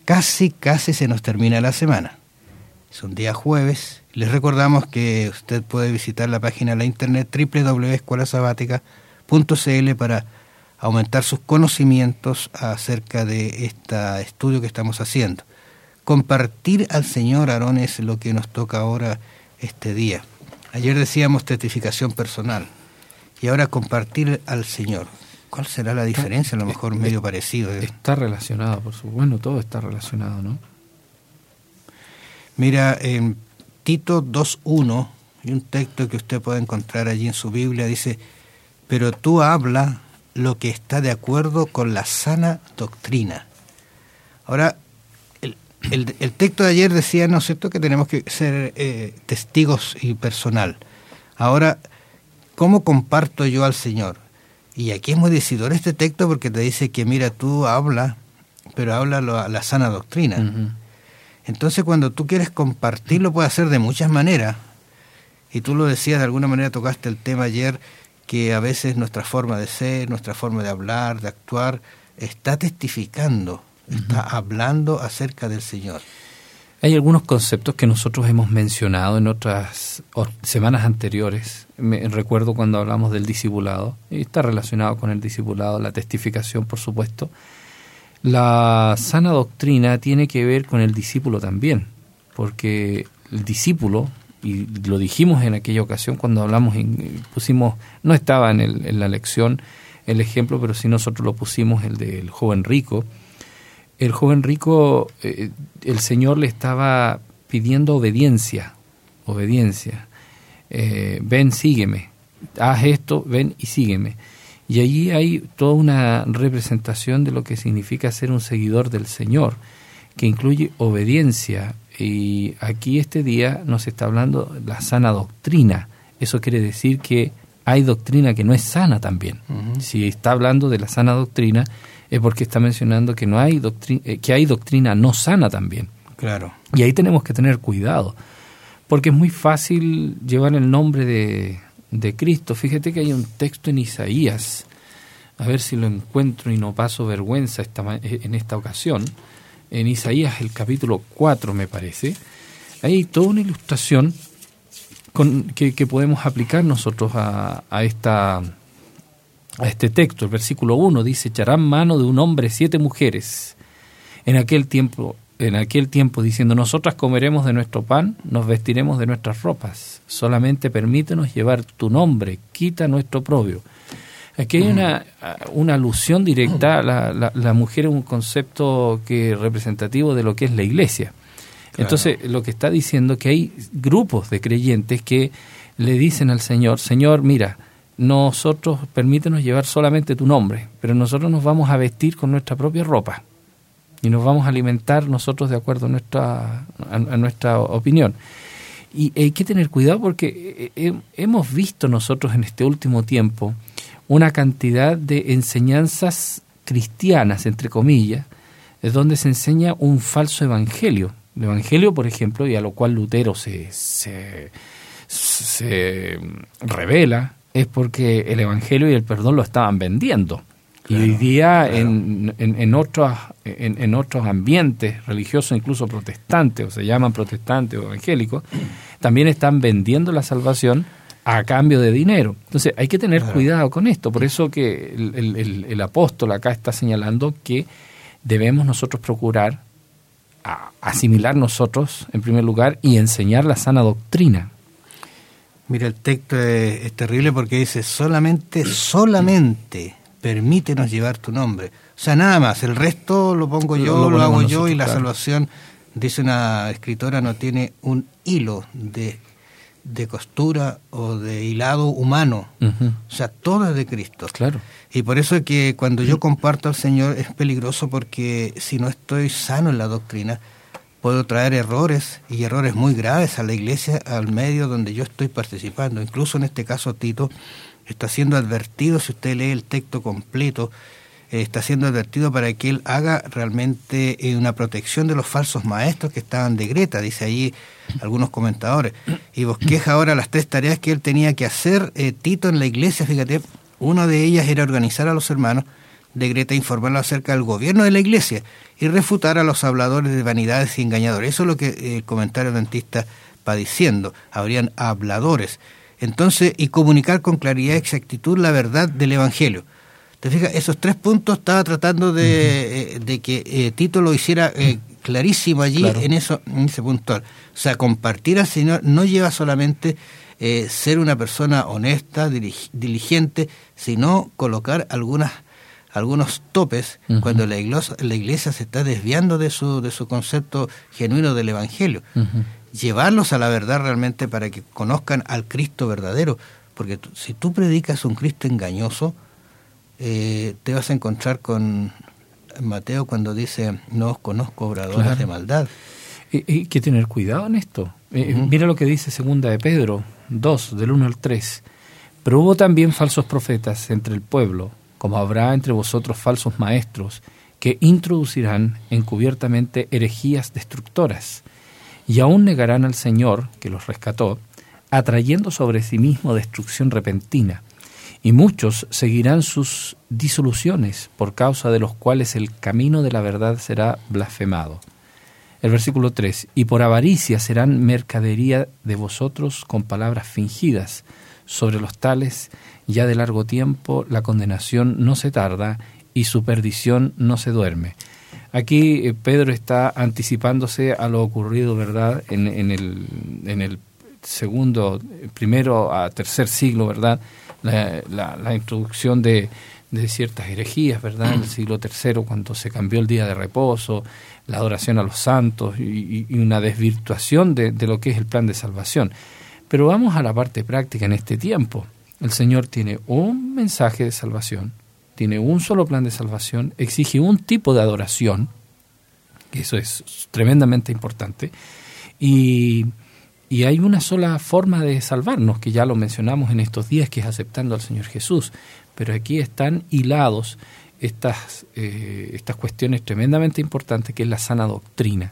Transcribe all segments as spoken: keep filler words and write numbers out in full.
casi, casi se nos termina la semana. Es un día jueves. Les recordamos que usted puede visitar la página de la internet doble u doble u doble u punto escuela sabática punto c l para aumentar sus conocimientos acerca de este estudio que estamos haciendo. Compartir al Señor, Aarón, es lo que nos toca ahora este día. Ayer decíamos testificación personal y ahora compartir al Señor. ¿Cuál será la diferencia? A lo mejor medio parecido. ¿eh? Está relacionado, por supuesto. Bueno, todo está relacionado, ¿no? Mira, en Tito dos uno, hay un texto que usted puede encontrar allí en su Biblia, dice: pero tú habla lo que está de acuerdo con la sana doctrina. Ahora, el, el, el texto de ayer decía, ¿no es cierto?, que tenemos que ser eh, testigos y personal. Ahora, ¿cómo comparto yo al Señor? Y aquí es muy decidor este texto porque te dice que, mira, tú habla, pero habla lo, la sana doctrina. Uh-huh. Entonces, cuando tú quieres compartirlo, puedes hacer de muchas maneras. Y tú lo decías, de alguna manera tocaste el tema ayer, que a veces nuestra forma de ser, nuestra forma de hablar, de actuar, está testificando, uh-huh. está hablando acerca del Señor. Hay algunos conceptos que nosotros hemos mencionado en otras semanas anteriores. Me recuerdo cuando hablamos del discipulado, y está relacionado con el discipulado, la testificación, por supuesto. La sana doctrina tiene que ver con el discípulo también, porque el discípulo, y lo dijimos en aquella ocasión cuando hablamos, en, pusimos, no estaba en, el, en la lección el ejemplo, pero sí nosotros lo pusimos, el del joven rico. El joven rico, eh, el Señor le estaba pidiendo obediencia, obediencia. Eh, ven, sígueme, haz esto, ven y sígueme. Y allí hay toda una representación de lo que significa ser un seguidor del Señor, que incluye obediencia. Y aquí este día nos está hablando de la sana doctrina. Eso quiere decir que hay doctrina que no es sana también. Uh-huh. Si está hablando de la sana doctrina, es porque está mencionando que no hay doctrina, que hay doctrina no sana también. Claro. Y ahí tenemos que tener cuidado, porque es muy fácil llevar el nombre de, de Cristo. Fíjate que hay un texto en Isaías, a ver si lo encuentro y no paso vergüenza esta, en esta ocasión. En Isaías, el capítulo cuatro, me parece, hay toda una ilustración con, que, que podemos aplicar nosotros a, a, esta, a este texto. El versículo uno dice: echarán mano de un hombre siete mujeres en aquel tiempo, en aquel tiempo diciendo: nosotras comeremos de nuestro pan, nos vestiremos de nuestras ropas, solamente permítenos llevar tu nombre, quita nuestro oprobio. Aquí hay una, una alusión directa. La, la, la mujer es un concepto que es representativo de lo que es la iglesia. Claro. Entonces, lo que está diciendo que hay grupos de creyentes que le dicen al Señor: Señor, mira, nosotros permítenos llevar solamente tu nombre, pero nosotros nos vamos a vestir con nuestra propia ropa y nos vamos a alimentar nosotros de acuerdo a nuestra, a, a nuestra opinión. Y hay que tener cuidado porque hemos visto nosotros en este último tiempo una cantidad de enseñanzas cristianas, entre comillas, es donde se enseña un falso evangelio. El evangelio, por ejemplo, y a lo cual Lutero se, se, se revela, es porque el evangelio y el perdón lo estaban vendiendo. Claro, y hoy día claro. en, en, en, otros, en, en otros ambientes religiosos, incluso protestantes, o se llaman protestantes o evangélicos, también están vendiendo la salvación a cambio de dinero. Entonces hay que tener claro. cuidado con esto. Por eso que el, el, el, el apóstol acá está señalando que debemos nosotros procurar a asimilar nosotros en primer lugar y enseñar la sana doctrina. Mira, el texto es, es terrible porque dice solamente, solamente permítenos llevar tu nombre. O sea, nada más, el resto lo pongo yo, lo, lo, lo hago yo y la claro. salvación, dice una escritora, no tiene un hilo de de costura o de hilado humano. Uh-huh. O sea, todo es de Cristo. Claro. Y por eso es que cuando yo comparto al Señor es peligroso, porque si no estoy sano en la doctrina, puedo traer errores, y errores muy graves a la iglesia, al medio donde yo estoy participando. Incluso en este caso Tito está siendo advertido, si usted lee el texto completo, eh, está siendo advertido para que él haga realmente eh, una protección de los falsos maestros que estaban de Greta, dice allí algunos comentadores, y bosqueja ahora las tres tareas que él tenía que hacer, eh, Tito, en la iglesia. Fíjate, una de ellas era organizar a los hermanos, de Greta informarlo acerca del gobierno de la Iglesia y refutar a los habladores de vanidades y engañadores. Eso es lo que el comentario adventista va diciendo. Habrían habladores. Entonces, y comunicar con claridad y exactitud la verdad del Evangelio. ¿Te fijas? Esos tres puntos estaba tratando de, uh-huh. eh, de que eh, Tito lo hiciera eh, clarísimo allí, claro. en eso en ese punto. O sea, compartir al Señor no lleva solamente eh, ser una persona honesta, dilig- diligente, sino colocar algunas algunos topes uh-huh. cuando la iglesia, la iglesia se está desviando de su de su concepto genuino del Evangelio. Uh-huh. Llevarlos a la verdad realmente para que conozcan al Cristo verdadero, porque tú, si tú predicas un Cristo engañoso, eh, te vas a encontrar con Mateo cuando dice, no os conozco obradores claro. de maldad. Y hay que tener cuidado en esto. Eh, uh-huh. Mira lo que dice segunda de Pedro dos, del uno al tres. Pero hubo también falsos profetas entre el pueblo, como habrá entre vosotros falsos maestros, que introducirán encubiertamente herejías destructoras, y aún negarán al Señor, que los rescató, atrayendo sobre sí mismo destrucción repentina. Y muchos seguirán sus disoluciones, por causa de los cuales el camino de la verdad será blasfemado. El versículo tres, y por avaricia serán mercadería de vosotros con palabras fingidas. Sobre los tales, ya de largo tiempo, la condenación no se tarda y su perdición no se duerme. Aquí eh, Pedro está anticipándose a lo ocurrido, ¿verdad?, en, en, el, en el segundo, primero a tercer siglo, ¿verdad?, la, la, la introducción de, de ciertas herejías, ¿verdad?, en el siglo tercero, cuando se cambió el día de reposo, la adoración a los santos y, y una desvirtuación de, de lo que es el plan de salvación. Pero vamos a la parte práctica en este tiempo. El Señor tiene un mensaje de salvación, tiene un solo plan de salvación, exige un tipo de adoración, que eso es tremendamente importante, y, y hay una sola forma de salvarnos, que ya lo mencionamos en estos días, que es aceptando al Señor Jesús. Pero aquí están hilados estas, eh, estas cuestiones tremendamente importantes, que es la sana doctrina.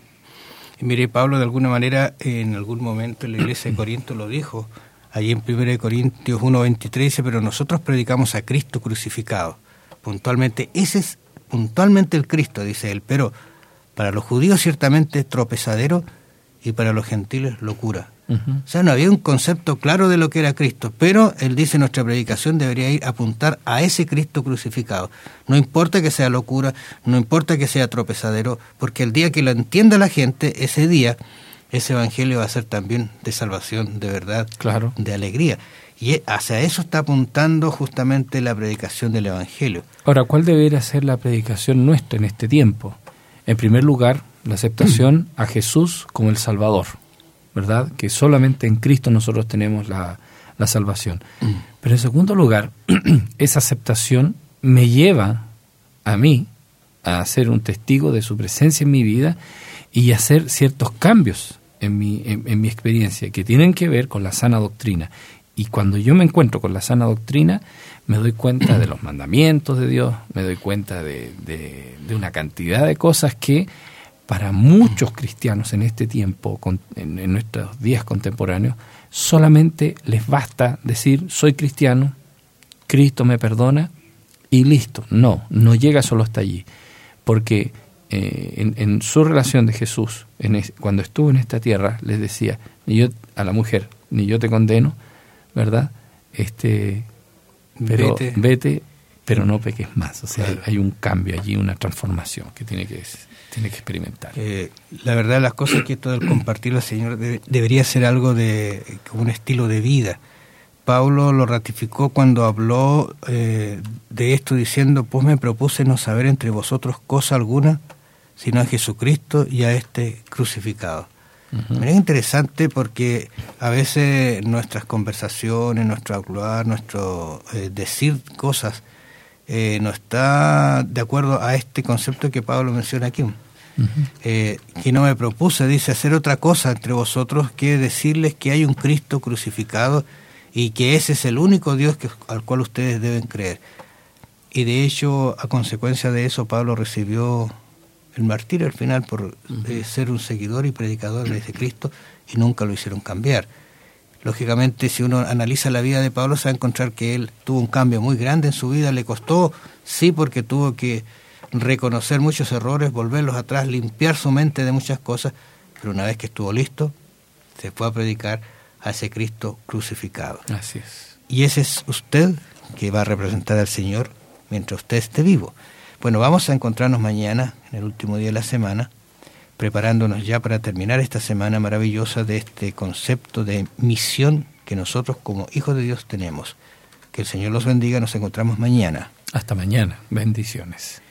Y mire, Pablo de alguna manera en algún momento en la iglesia de Corinto lo dijo, allí en primera de Corintios uno veintitrés dice, pero nosotros predicamos a Cristo crucificado. Puntualmente, ese es puntualmente el Cristo, dice él, pero para los judíos ciertamente tropezadero y para los gentiles locura. Uh-huh. O sea, no había un concepto claro de lo que era Cristo, pero él dice, nuestra predicación debería ir a apuntar a ese Cristo crucificado. No importa que sea locura, no importa que sea tropezadero, porque el día que lo entienda la gente, ese día, ese evangelio va a ser también de salvación, de verdad, claro, de alegría. Y hacia eso está apuntando justamente la predicación del evangelio. Ahora, ¿cuál debería ser la predicación nuestra en este tiempo? En primer lugar, la aceptación a Jesús como el Salvador, ¿verdad? Que solamente en Cristo nosotros tenemos la, la salvación. Mm. Pero en segundo lugar, esa aceptación me lleva a mí a ser un testigo de su presencia en mi vida y hacer ciertos cambios en mi, en, en mi experiencia que tienen que ver con la sana doctrina. Y cuando yo me encuentro con la sana doctrina, me doy cuenta de los mandamientos de Dios, me doy cuenta de, de, de una cantidad de cosas que para muchos cristianos en este tiempo, en, en nuestros días contemporáneos, solamente les basta decir, soy cristiano, Cristo me perdona y listo. No, no llega solo hasta allí. Porque eh, en, en su relación de Jesús, en es, cuando estuvo en esta tierra, les decía, ni yo a la mujer, ni yo te condeno, ¿verdad? Este, pero vete, vete pero no peques más. O sea, claro, hay, hay un cambio allí, una transformación que tiene que, tiene que experimentar. Eh, la verdad, las cosas que esto del compartirlo al Señor debe, debería ser algo de un estilo de vida. Pablo lo ratificó cuando habló eh, de esto diciendo, pues me propuse no saber entre vosotros cosa alguna, sino a Jesucristo y a este crucificado. Uh-huh. Es interesante porque a veces nuestras conversaciones, nuestro hablar, nuestro eh, decir cosas eh, no está de acuerdo a este concepto que Pablo menciona aquí. Uh-huh. Eh, que no me propuse, dice, hacer otra cosa entre vosotros que decirles que hay un Cristo crucificado y que ese es el único Dios que, al cual ustedes deben creer. Y de hecho, a consecuencia de eso, Pablo recibió el martirio al final por uh-huh. eh, ser un seguidor y predicador de ese Cristo, y nunca lo hicieron cambiar. Lógicamente, si uno analiza la vida de Pablo, se va a encontrar que él tuvo un cambio muy grande en su vida. Le costó, sí, porque tuvo que reconocer muchos errores, volverlos atrás, limpiar su mente de muchas cosas, pero una vez que estuvo listo, se fue a predicar a ese Cristo crucificado. Así es. Y ese es usted que va a representar al Señor mientras usted esté vivo. Bueno, vamos a encontrarnos mañana, en el último día de la semana, preparándonos ya para terminar esta semana maravillosa de este concepto de misión que nosotros como hijos de Dios tenemos. Que el Señor los bendiga, nos encontramos mañana. Hasta mañana, bendiciones.